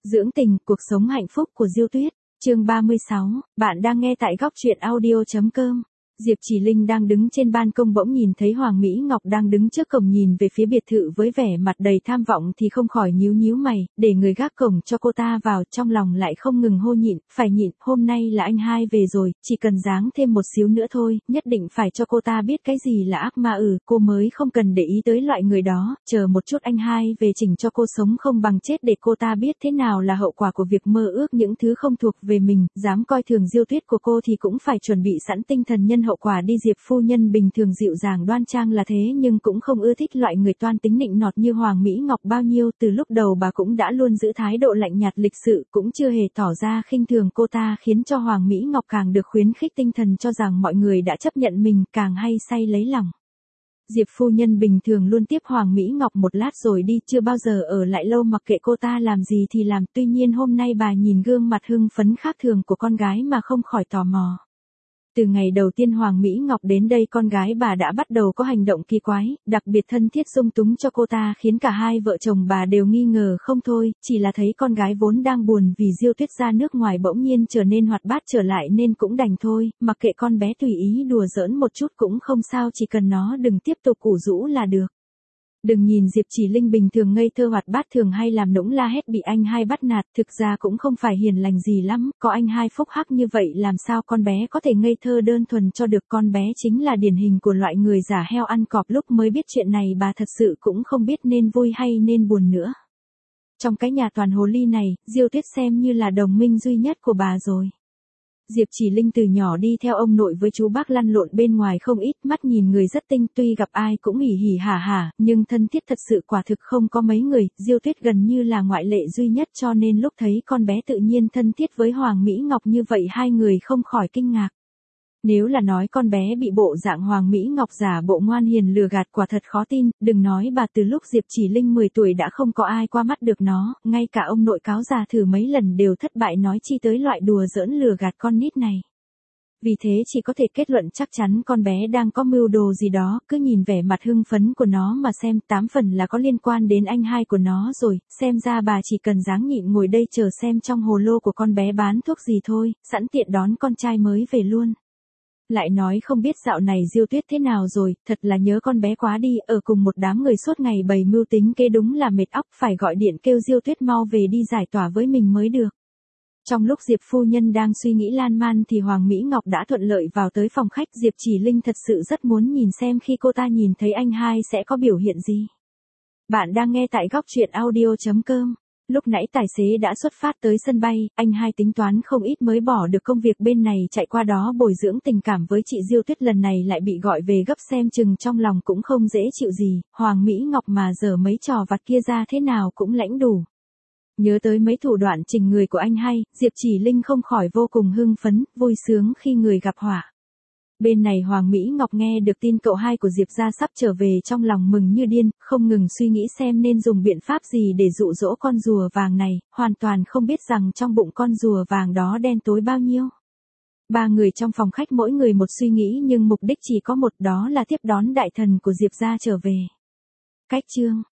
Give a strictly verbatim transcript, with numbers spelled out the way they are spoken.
Dưỡng tình, cuộc sống hạnh phúc của Diêu Tuyết, chương ba mươi sáu, bạn đang nghe tại góc truyện audio.com. Diệp Chỉ Linh đang đứng trên ban công bỗng nhìn thấy Hoàng Mỹ Ngọc đang đứng trước cổng nhìn về phía biệt thự với vẻ mặt đầy tham vọng thì không khỏi nhíu nhíu mày, để người gác cổng cho cô ta vào, trong lòng lại không ngừng hô nhịn, phải nhịn, hôm nay là anh hai về rồi, chỉ cần giáng thêm một xíu nữa thôi, nhất định phải cho cô ta biết cái gì là ác ma ừ, cô mới không cần để ý tới loại người đó, chờ một chút anh hai về chỉnh cho cô sống không bằng chết để cô ta biết thế nào là hậu quả của việc mơ ước những thứ không thuộc về mình, dám coi thường Diêu Tuyết của cô thì cũng phải chuẩn bị sẵn tinh thần nhân hậu quả đi. Diệp phu nhân bình thường dịu dàng đoan trang là thế nhưng cũng không ưa thích loại người toan tính nịnh nọt như Hoàng Mỹ Ngọc bao nhiêu, từ lúc đầu bà cũng đã luôn giữ thái độ lạnh nhạt lịch sự, cũng chưa hề tỏ ra khinh thường cô ta, khiến cho Hoàng Mỹ Ngọc càng được khuyến khích tinh thần cho rằng mọi người đã chấp nhận mình, càng hay say lấy lòng. Diệp phu nhân bình thường luôn tiếp Hoàng Mỹ Ngọc một lát rồi đi, chưa bao giờ ở lại lâu mặc kệ cô ta làm gì thì làm, tuy nhiên hôm nay bà nhìn gương mặt hưng phấn khác thường của con gái mà không khỏi tò mò. Từ ngày đầu tiên Hoàng Mỹ Ngọc đến đây con gái bà đã bắt đầu có hành động kỳ quái, đặc biệt thân thiết dung túng cho cô ta khiến cả hai vợ chồng bà đều nghi ngờ không thôi, chỉ là thấy con gái vốn đang buồn vì Diêu Tuyết ra nước ngoài bỗng nhiên trở nên hoạt bát trở lại nên cũng đành thôi, mặc kệ con bé tùy ý đùa giỡn một chút cũng không sao, chỉ cần nó đừng tiếp tục ủ rũ là được. Đừng nhìn Diệp Chỉ Linh bình thường ngây thơ hoạt bát thường hay làm nũng la hét bị anh hai bắt nạt, thực ra cũng không phải hiền lành gì lắm, có anh hai phúc hắc như vậy làm sao con bé có thể ngây thơ đơn thuần cho được, con bé chính là điển hình của loại người giả heo ăn cọp, lúc mới biết chuyện này bà thật sự cũng không biết nên vui hay nên buồn nữa. Trong cái nhà toàn hồ ly này, Diêu Tuyết xem như là đồng minh duy nhất của bà rồi. Diệp Chỉ Linh từ nhỏ đi theo ông nội với chú bác lăn lộn bên ngoài không ít, mắt nhìn người rất tinh, tuy gặp ai cũng hỉ hỉ hả hả, nhưng thân thiết thật sự quả thực không có mấy người, Diêu Tuyết gần như là ngoại lệ duy nhất, cho nên lúc thấy con bé tự nhiên thân thiết với Hoàng Mỹ Ngọc như vậy hai người không khỏi kinh ngạc. Nếu là nói con bé bị bộ dạng Hoàng Mỹ Ngọc giả bộ ngoan hiền lừa gạt quả thật khó tin, đừng nói bà, từ lúc Diệp Chỉ Linh mười tuổi đã không có ai qua mắt được nó, ngay cả ông nội cáo già thử mấy lần đều thất bại, nói chi tới loại đùa giỡn lừa gạt con nít này. Vì thế chỉ có thể kết luận chắc chắn con bé đang có mưu đồ gì đó, cứ nhìn vẻ mặt hưng phấn của nó mà xem, tám phần là có liên quan đến anh hai của nó rồi, xem ra bà chỉ cần dáng nhịn ngồi đây chờ xem trong hồ lô của con bé bán thuốc gì thôi, sẵn tiện đón con trai mới về luôn. Lại nói không biết dạo này Diêu Tuyết thế nào rồi, thật là nhớ con bé quá đi, ở cùng một đám người suốt ngày bày mưu tính kế đúng là mệt óc, phải gọi điện kêu Diêu Tuyết mau về đi giải tỏa với mình mới được. Trong lúc Diệp phu nhân đang suy nghĩ lan man thì Hoàng Mỹ Ngọc đã thuận lợi vào tới phòng khách, Diệp Chỉ Linh thật sự rất muốn nhìn xem khi cô ta nhìn thấy anh hai sẽ có biểu hiện gì. Bạn đang nghe tại góc truyện audio.com. Lúc nãy tài xế đã xuất phát tới sân bay, anh hai tính toán không ít mới bỏ được công việc bên này chạy qua đó bồi dưỡng tình cảm với chị Diêu Tuyết, lần này lại bị gọi về gấp xem chừng trong lòng cũng không dễ chịu gì, Hoàng Mỹ Ngọc mà giờ mấy trò vặt kia ra thế nào cũng lãnh đủ. Nhớ tới mấy thủ đoạn trình người của anh hai, Diệp Chỉ Linh không khỏi vô cùng hưng phấn, vui sướng khi người gặp họa. Bên này Hoàng Mỹ Ngọc nghe được tin cậu hai của Diệp gia sắp trở về trong lòng mừng như điên, không ngừng suy nghĩ xem nên dùng biện pháp gì để dụ dỗ con rùa vàng này, hoàn toàn không biết rằng trong bụng con rùa vàng đó đen tối bao nhiêu. Ba người trong phòng khách mỗi người một suy nghĩ nhưng mục đích chỉ có một, đó là tiếp đón đại thần của Diệp gia trở về. Cách chương